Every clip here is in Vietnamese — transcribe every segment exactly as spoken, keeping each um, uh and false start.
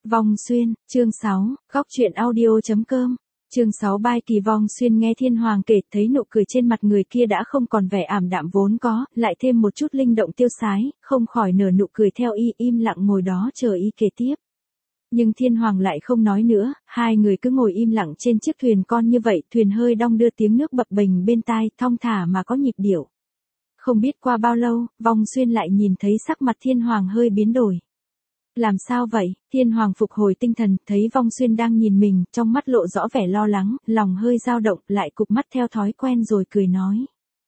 Vong Xuyên, chương sáu, góc truyện audio.com. Chương sáu bài kỳ Vong Xuyên nghe Thiên Hoàng kể thấy nụ cười trên mặt người kia đã không còn vẻ ảm đạm vốn có, lại thêm một chút linh động tiêu sái, không khỏi nở nụ cười theo y im lặng ngồi đó chờ y kể tiếp. Nhưng Thiên Hoàng lại không nói nữa, hai người cứ ngồi im lặng trên chiếc thuyền con như vậy, thuyền hơi đong đưa tiếng nước bập bềnh bên tai, thong thả mà có nhịp điệu. Không biết qua bao lâu, Vong Xuyên lại nhìn thấy sắc mặt Thiên Hoàng hơi biến đổi. Làm sao vậy? Thiên Hoàng phục hồi tinh thần, thấy Vong Xuyên đang nhìn mình, trong mắt lộ rõ vẻ lo lắng, lòng hơi dao động, lại cụp mắt theo thói quen rồi cười nói.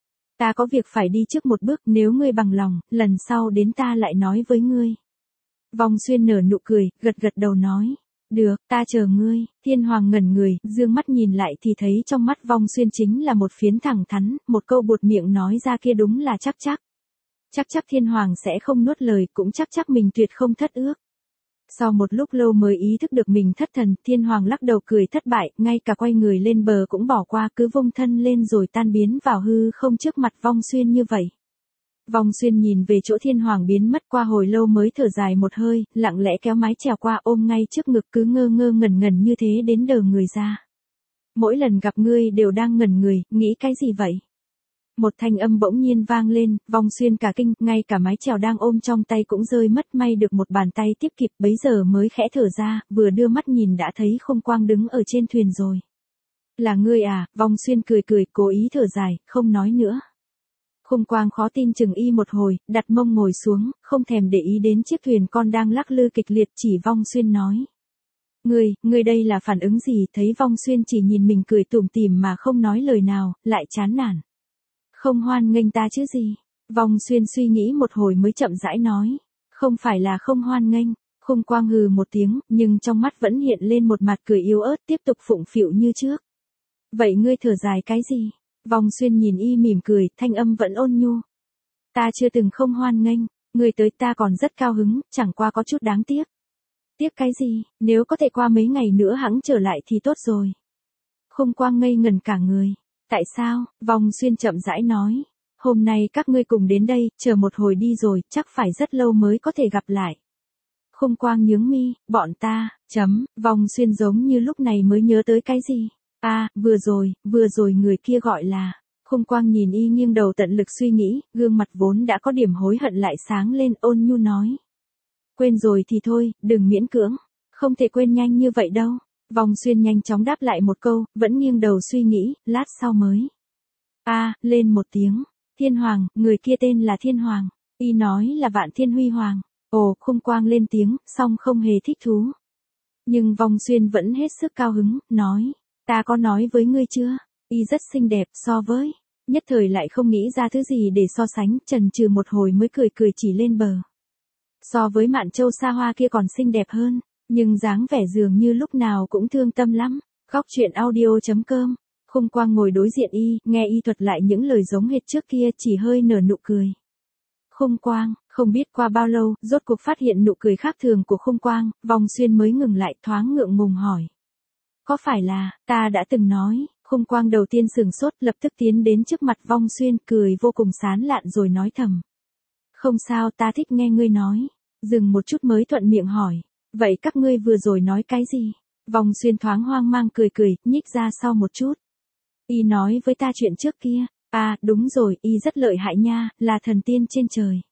Ta có việc phải đi trước một bước, nếu ngươi bằng lòng, lần sau đến ta lại nói với ngươi. Vong Xuyên nở nụ cười, gật gật đầu nói. Được, ta chờ ngươi. Thiên Hoàng ngẩn người, dương mắt nhìn lại thì thấy trong mắt Vong Xuyên chính là một phiến thẳng thắn, một câu buột miệng nói ra kia đúng là chắc chắc. Chắc chắc Thiên Hoàng sẽ không nuốt lời, cũng chắc chắc mình tuyệt không thất ước. Sau một lúc lâu mới ý thức được mình thất thần, Thiên Hoàng lắc đầu cười thất bại, ngay cả quay người lên bờ cũng bỏ qua, cứ vung thân lên rồi tan biến vào hư không trước mặt Vong Xuyên như vậy. Vong Xuyên nhìn về chỗ Thiên Hoàng biến mất qua hồi lâu mới thở dài một hơi, lặng lẽ kéo mái chèo qua ôm ngay trước ngực cứ ngơ ngơ ngẩn ngẩn như thế đến đờ người ra. Mỗi lần gặp ngươi đều đang ngẩn người, nghĩ cái gì vậy? Một thanh âm bỗng nhiên vang lên, Vong Xuyên cả kinh, ngay cả mái chèo đang ôm trong tay cũng rơi mất, may được một bàn tay tiếp kịp, bấy giờ mới khẽ thở ra, vừa đưa mắt nhìn đã thấy Khung Quang đứng ở trên thuyền rồi. Là ngươi à? Vong Xuyên cười cười, cố ý thở dài, không nói nữa. Khung Quang khó tin chừng y một hồi, đặt mông ngồi xuống, không thèm để ý đến chiếc thuyền con đang lắc lư kịch liệt, chỉ Vong Xuyên nói. Ngươi, ngươi đây là phản ứng gì? Thấy Vong Xuyên chỉ nhìn mình cười tủm tỉm mà không nói lời nào, lại chán nản. Không hoan nghênh ta chứ gì? Vong Xuyên suy nghĩ một hồi mới chậm rãi nói. Không phải là không hoan nghênh. Khung Quang hừ một tiếng, nhưng trong mắt vẫn hiện lên một mặt cười yếu ớt, tiếp tục phụng phịu như trước. Vậy ngươi thở dài cái gì? Vong Xuyên nhìn y mỉm cười, thanh âm vẫn ôn nhu. Ta chưa từng không hoan nghênh, ngươi tới ta còn rất cao hứng, chẳng qua có chút đáng tiếc. Tiếc cái gì? Nếu có thể qua mấy ngày nữa hẵng trở lại thì tốt rồi. Khung Quang ngây ngẩn cả người. Tại sao? Vong Xuyên chậm rãi nói. Hôm nay các ngươi cùng đến đây, chờ một hồi đi rồi, chắc phải rất lâu mới có thể gặp lại. Khung Quang nhướng mi, bọn ta, chấm, Vong Xuyên giống như lúc này mới nhớ tới cái gì. À, vừa rồi, vừa rồi người kia gọi là. Khung Quang nhìn y nghiêng đầu tận lực suy nghĩ, gương mặt vốn đã có điểm hối hận lại sáng lên, ôn nhu nói. Quên rồi thì thôi, đừng miễn cưỡng, không thể quên nhanh như vậy đâu. Vong Xuyên nhanh chóng đáp lại một câu, vẫn nghiêng đầu suy nghĩ, lát sau mới. À, lên một tiếng. Thiên Hoàng, người kia tên là Thiên Hoàng. Y nói là Vạn Thiên Huy Hoàng. Ồ, Khung Quang lên tiếng, song không hề thích thú. Nhưng Vong Xuyên vẫn hết sức cao hứng, nói. Ta có nói với ngươi chưa? Y rất xinh đẹp so với. Nhất thời lại không nghĩ ra thứ gì để so sánh, chần chừ một hồi mới cười cười chỉ lên bờ. So với Mạn Châu xa hoa kia còn xinh đẹp hơn. Nhưng dáng vẻ dường như lúc nào cũng thương tâm lắm. Góc truyện audio.com. Khung Quang ngồi đối diện y, nghe y thuật lại những lời giống hệt trước kia, chỉ hơi nở nụ cười. Khung Quang, không biết qua bao lâu, rốt cuộc phát hiện nụ cười khác thường của Khung Quang, Vong Xuyên mới ngừng lại, thoáng ngượng ngùng hỏi. Có phải là, ta đã từng nói? Khung Quang đầu tiên sửng sốt, lập tức tiến đến trước mặt Vong Xuyên, cười vô cùng sán lạn rồi nói thầm. Không sao, ta thích nghe ngươi nói. Dừng một chút mới thuận miệng hỏi. Vậy các ngươi vừa rồi nói cái gì? Vong Xuyên thoáng hoang mang cười cười, nhích ra sau một chút. Y nói với ta chuyện trước kia. À, đúng rồi, y rất lợi hại nha, là thần tiên trên trời.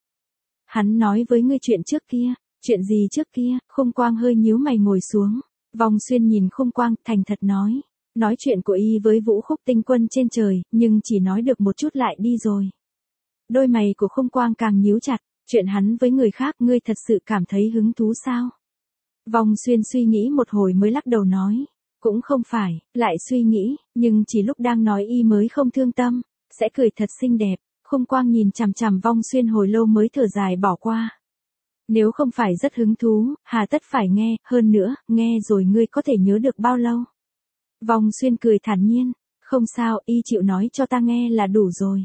Hắn nói với ngươi chuyện trước kia. Chuyện gì trước kia? Khung Quang hơi nhíu mày ngồi xuống. Vong Xuyên nhìn Khung Quang, thành thật nói. Nói chuyện của y với Vũ Khúc tinh quân trên trời, nhưng chỉ nói được một chút lại đi rồi. Đôi mày của Khung Quang càng nhíu chặt. Chuyện hắn với người khác, ngươi thật sự cảm thấy hứng thú sao? Vong Xuyên suy nghĩ một hồi mới lắc đầu nói. Cũng không phải, lại suy nghĩ, nhưng chỉ lúc đang nói y mới không thương tâm, sẽ cười thật xinh đẹp. Khung Quang nhìn chằm chằm Vong Xuyên hồi lâu mới thở dài bỏ qua. Nếu không phải rất hứng thú, hà tất phải nghe, hơn nữa, nghe rồi ngươi có thể nhớ được bao lâu? Vong Xuyên cười thản nhiên. Không sao, y chịu nói cho ta nghe là đủ rồi.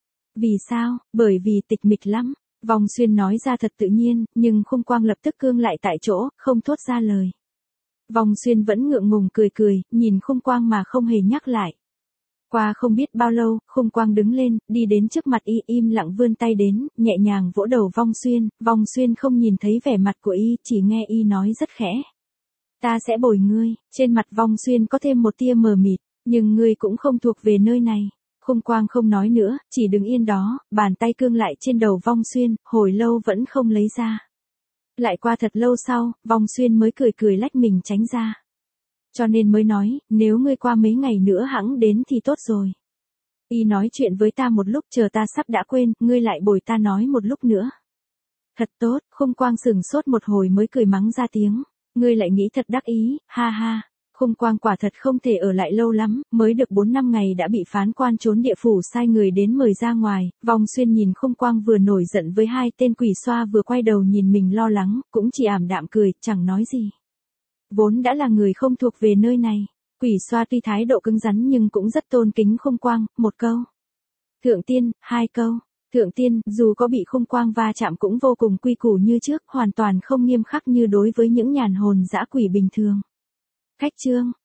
Vì sao? Bởi vì tịch mịch lắm. Vong Xuyên nói ra thật tự nhiên, nhưng Khung Quang lập tức cương lại tại chỗ, không thốt ra lời. Vong Xuyên vẫn ngượng ngùng cười cười, nhìn Khung Quang mà không hề nhắc lại. Qua không biết bao lâu, Khung Quang đứng lên, đi đến trước mặt y, im lặng vươn tay đến, nhẹ nhàng vỗ đầu Vong Xuyên. Vong Xuyên không nhìn thấy vẻ mặt của y, chỉ nghe y nói rất khẽ. Ta sẽ bồi ngươi, trên mặt Vong Xuyên có thêm một tia mờ mịt, nhưng ngươi cũng không thuộc về nơi này. Khung Quang không nói nữa, chỉ đứng yên đó, bàn tay cương lại trên đầu Vong Xuyên, hồi lâu vẫn không lấy ra. Lại qua thật lâu sau, Vong Xuyên mới cười cười lách mình tránh ra. Cho nên mới nói, nếu ngươi qua mấy ngày nữa hẵng đến thì tốt rồi. Y nói chuyện với ta một lúc, chờ ta sắp đã quên, ngươi lại bồi ta nói một lúc nữa. Thật tốt, Khung Quang sừng sốt một hồi mới cười mắng ra tiếng. Ngươi lại nghĩ thật đắc ý, ha ha. Khung Quang quả thật không thể ở lại lâu lắm, mới được bốn năm ngày đã bị phán quan trốn địa phủ sai người đến mời ra ngoài. Vong Xuyên nhìn Khung Quang vừa nổi giận với hai tên quỷ xoa vừa quay đầu nhìn mình lo lắng, cũng chỉ ảm đạm cười, chẳng nói gì. Vốn đã là người không thuộc về nơi này, quỷ xoa tuy thái độ cứng rắn nhưng cũng rất tôn kính Khung Quang, một câu. Thượng tiên, hai câu. Thượng tiên, dù có bị Khung Quang va chạm cũng vô cùng quy củ như trước, hoàn toàn không nghiêm khắc như đối với những nhàn hồn dã quỷ bình thường. Khách trương,